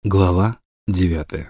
Глава 9.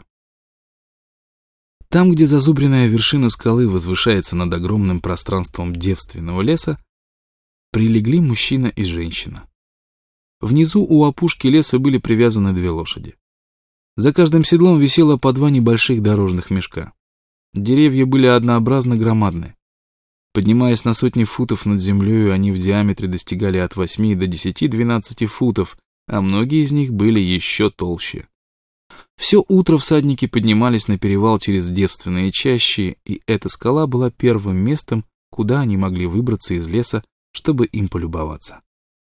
Там, где зазубренная вершина скалы возвышается над огромным пространством девственного леса, прилегли мужчина и женщина. Внизу у опушки леса были привязаны две лошади. За каждым седлом висело по два небольших дорожных мешка. Деревья были однообразно громадны. Поднимаясь на сотни футов над землей, они в диаметре достигали от 8 до 10-12 футов, а многие из них были еще толще. Все утро всадники поднимались на перевал через девственные чащи, и эта скала была первым местом, куда они могли выбраться из леса, чтобы им полюбоваться.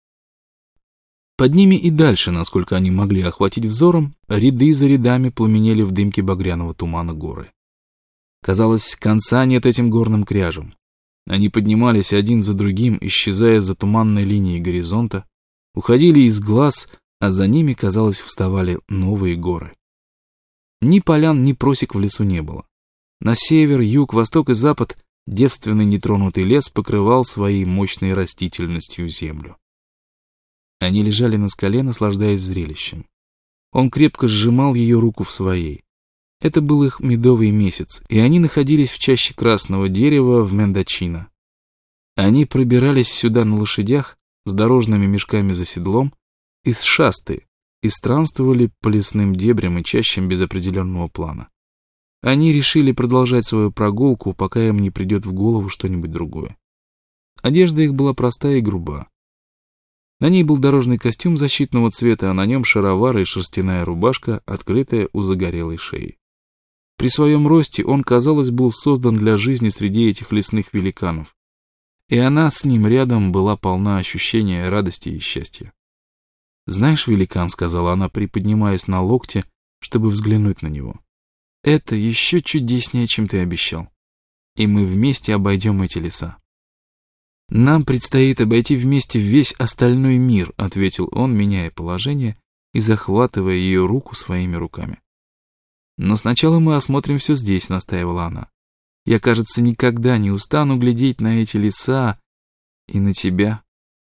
Под ними и дальше, насколько они могли охватить взором, ряды за рядами пламенели в дымке багряного тумана горы. Казалось, конца нет этим горным кряжам. Они поднимались один за другим, исчезая за туманной линией горизонта, уходили из глаз, а за ними, казалось, вставали новые горы. Ни полян, ни просек в лесу не было. На север, юг, восток и запад девственный нетронутый лес покрывал своей мощной растительностью землю. Они лежали на скале, наслаждаясь зрелищем. Он крепко сжимал ее руку в своей. Это был их медовый месяц, и они находились в чаще красного дерева в Мендочино. Они пробирались сюда на лошадях, с дорожными мешками за седлом, из шасты, и странствовали по лесным дебрям и чащам без определенного плана. Они решили продолжать свою прогулку, пока им не придет в голову что-нибудь другое. Одежда их была простая и груба. На ней был дорожный костюм защитного цвета, а на нем шаровары и шерстяная рубашка, открытая у загорелой шеи. При своем росте он, казалось, был создан для жизни среди этих лесных великанов, и она с ним рядом была полна ощущения радости и счастья. «Знаешь, великан», — сказала она, приподнимаясь на локте, чтобы взглянуть на него, — «это еще чудеснее, чем ты обещал. И мы вместе обойдем эти леса». «Нам предстоит обойти вместе весь остальной мир», — ответил он, меняя положение и захватывая ее руку своими руками. «Но сначала мы осмотрим все здесь», — настаивала она. «Я, кажется, никогда не устану глядеть на эти леса и на тебя».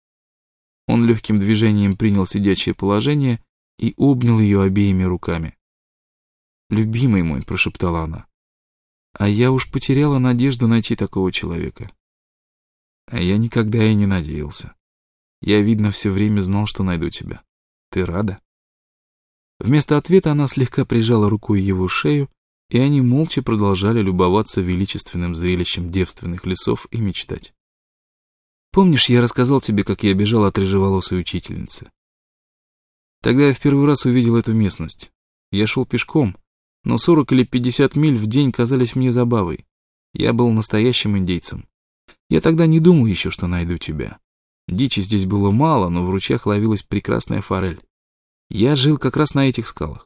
Он легким движением принял сидячее положение и обнял ее обеими руками. «Любимый мой», — прошептала она, — «а я уж потеряла надежду найти такого человека». «А я никогда и не надеялся. Я, видно, все время знал, что найду тебя. Ты рада?» Вместо ответа она слегка прижала рукой его шею, и они молча продолжали любоваться величественным зрелищем девственных лесов и мечтать. «Помнишь, я рассказал тебе, как я бежал от рыжеволосой учительницы? Тогда я в первый раз увидел эту местность. Я шел пешком, но 40 или 50 миль в день казались мне забавой. Я был настоящим индейцем. Я тогда не думал еще, что найду тебя. Дичи здесь было мало, но в ручьях ловилась прекрасная форель. Я жил как раз на этих скалах.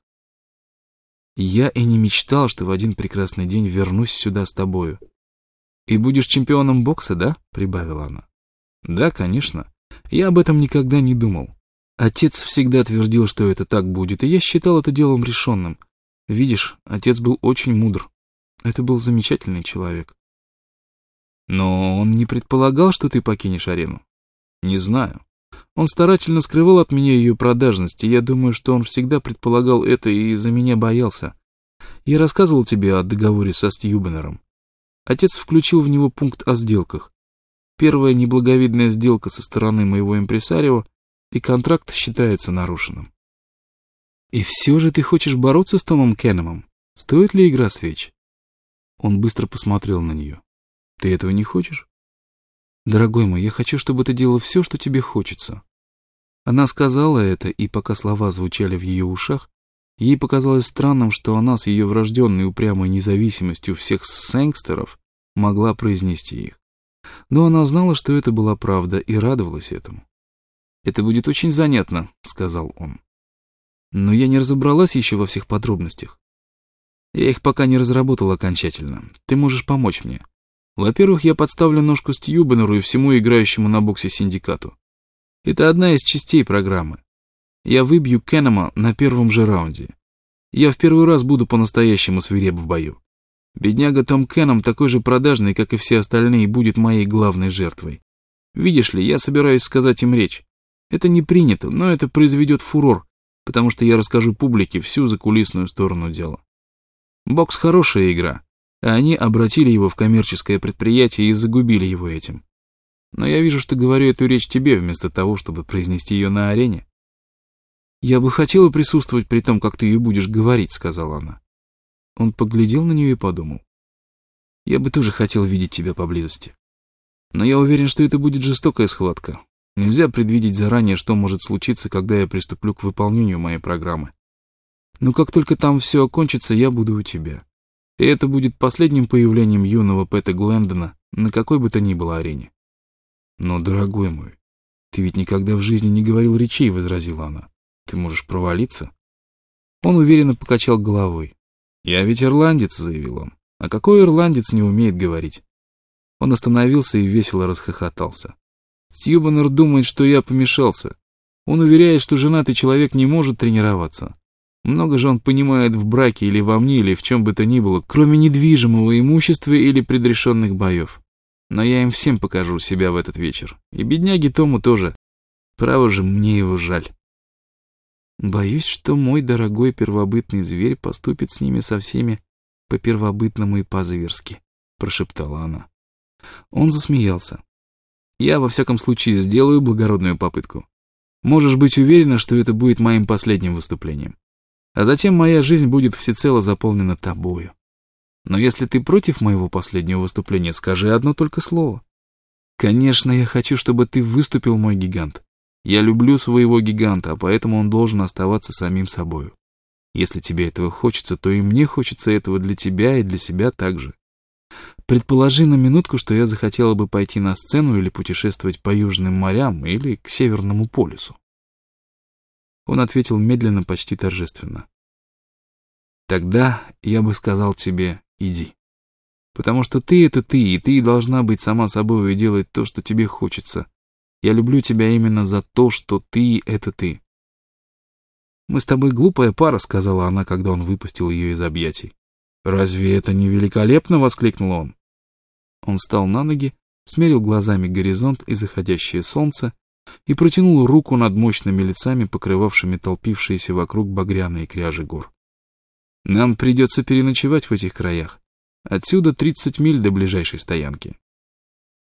Я и не мечтал, что в один прекрасный день вернусь сюда с тобою. И будешь чемпионом бокса, да?» — прибавила она. «Да, конечно. Я об этом никогда не думал. Отец всегда твердил, что это так будет, и я считал это делом решенным. Видишь, отец был очень мудр. Это был замечательный человек». «Но он не предполагал, что ты покинешь арену?» «Не знаю. Он старательно скрывал от меня ее продажность, и я думаю, что он всегда предполагал это и за меня боялся. Я рассказывал тебе о договоре со Стьюбенером. Отец включил в него пункт о сделках. Первая неблаговидная сделка со стороны моего импресарио, и контракт считается нарушенным». «И все же ты хочешь бороться с Томом Кеннемом? Стоит ли игра свеч?» Он быстро посмотрел на нее. «Ты этого не хочешь?» «Дорогой мой, я хочу, чтобы ты делал все, что тебе хочется». Она сказала это, и пока слова звучали в ее ушах, ей показалось странным, что она с ее врожденной упрямой независимостью всех сэнгстеров могла произнести их. Но она знала, что это была правда, и радовалась этому. «Это будет очень занятно», — сказал он. «Но я не разобралась еще во всех подробностях. Я их пока не разработал окончательно. Ты можешь помочь мне. Во-первых, я подставлю ножку Стьюбенеру и всему играющему на боксе синдикату. Это одна из частей программы. Я выбью Кеннема на первом же раунде. Я в первый раз буду по-настоящему свиреп в бою. Бедняга Том Кеннем такой же продажный, как и все остальные, будет моей главной жертвой. Видишь ли, я собираюсь сказать им речь. Это не принято, но это произведет фурор, потому что я расскажу публике всю закулисную сторону дела. Бокс — хорошая игра, а они обратили его в коммерческое предприятие и загубили его этим. Но я вижу, что говорю эту речь тебе, вместо того, чтобы произнести ее на арене. «Я бы хотела присутствовать при том, как ты ее будешь говорить», — сказала она. Он поглядел на нее и подумал. «Я бы тоже хотел видеть тебя поблизости. Но я уверен, что это будет жестокая схватка. Нельзя предвидеть заранее, что может случиться, когда я приступлю к выполнению моей программы. Но как только там все окончится, я буду у тебя. И это будет последним появлением юного Пэта Глендона на какой бы то ни было арене». «Но, дорогой мой, ты ведь никогда в жизни не говорил речей», — возразила она. «Ты можешь провалиться». Он уверенно покачал головой. «Я ведь ирландец», — заявил он. «А какой ирландец не умеет говорить?» Он остановился и весело расхохотался. «Стьюбанер думает, что я помешался. Он уверяет, что женатый человек не может тренироваться. Много же он понимает в браке или во мне, или в чем бы то ни было, кроме недвижимого имущества или предрешенных боев. Но я им всем покажу себя в этот вечер. И бедняге Тому тоже. Право же, мне его жаль. Боюсь, что мой дорогой первобытный зверь поступит с ними со всеми по-первобытному и по-зверски», — прошептала она. Он засмеялся. «Я, во всяком случае, сделаю благородную попытку. Можешь быть уверена, что это будет моим последним выступлением. А затем моя жизнь будет всецело заполнена тобою. Но если ты против моего последнего выступления, скажи одно только слово. Конечно, я хочу, чтобы ты выступил, мой гигант. Я люблю своего гиганта, а поэтому он должен оставаться самим собою. Если тебе этого хочется, то и мне хочется этого для тебя и для себя также. Предположи на минутку, что я захотела бы пойти на сцену или путешествовать по южным морям или к Северному полюсу». Он ответил медленно, почти торжественно. «Тогда я бы сказал тебе: иди. Потому что ты — это ты, и ты должна быть сама собой и делать то, что тебе хочется. Я люблю тебя именно за то, что ты — это ты». «Мы с тобой глупая пара», — сказала она, когда он выпустил ее из объятий. «Разве это не великолепно?» — воскликнул он. Он встал на ноги, смерил глазами горизонт и заходящее солнце и протянул руку над мощными лицами, покрывавшими толпившиеся вокруг багряные кряжи гор. «Нам придется переночевать в этих краях. Отсюда 30 миль до ближайшей стоянки.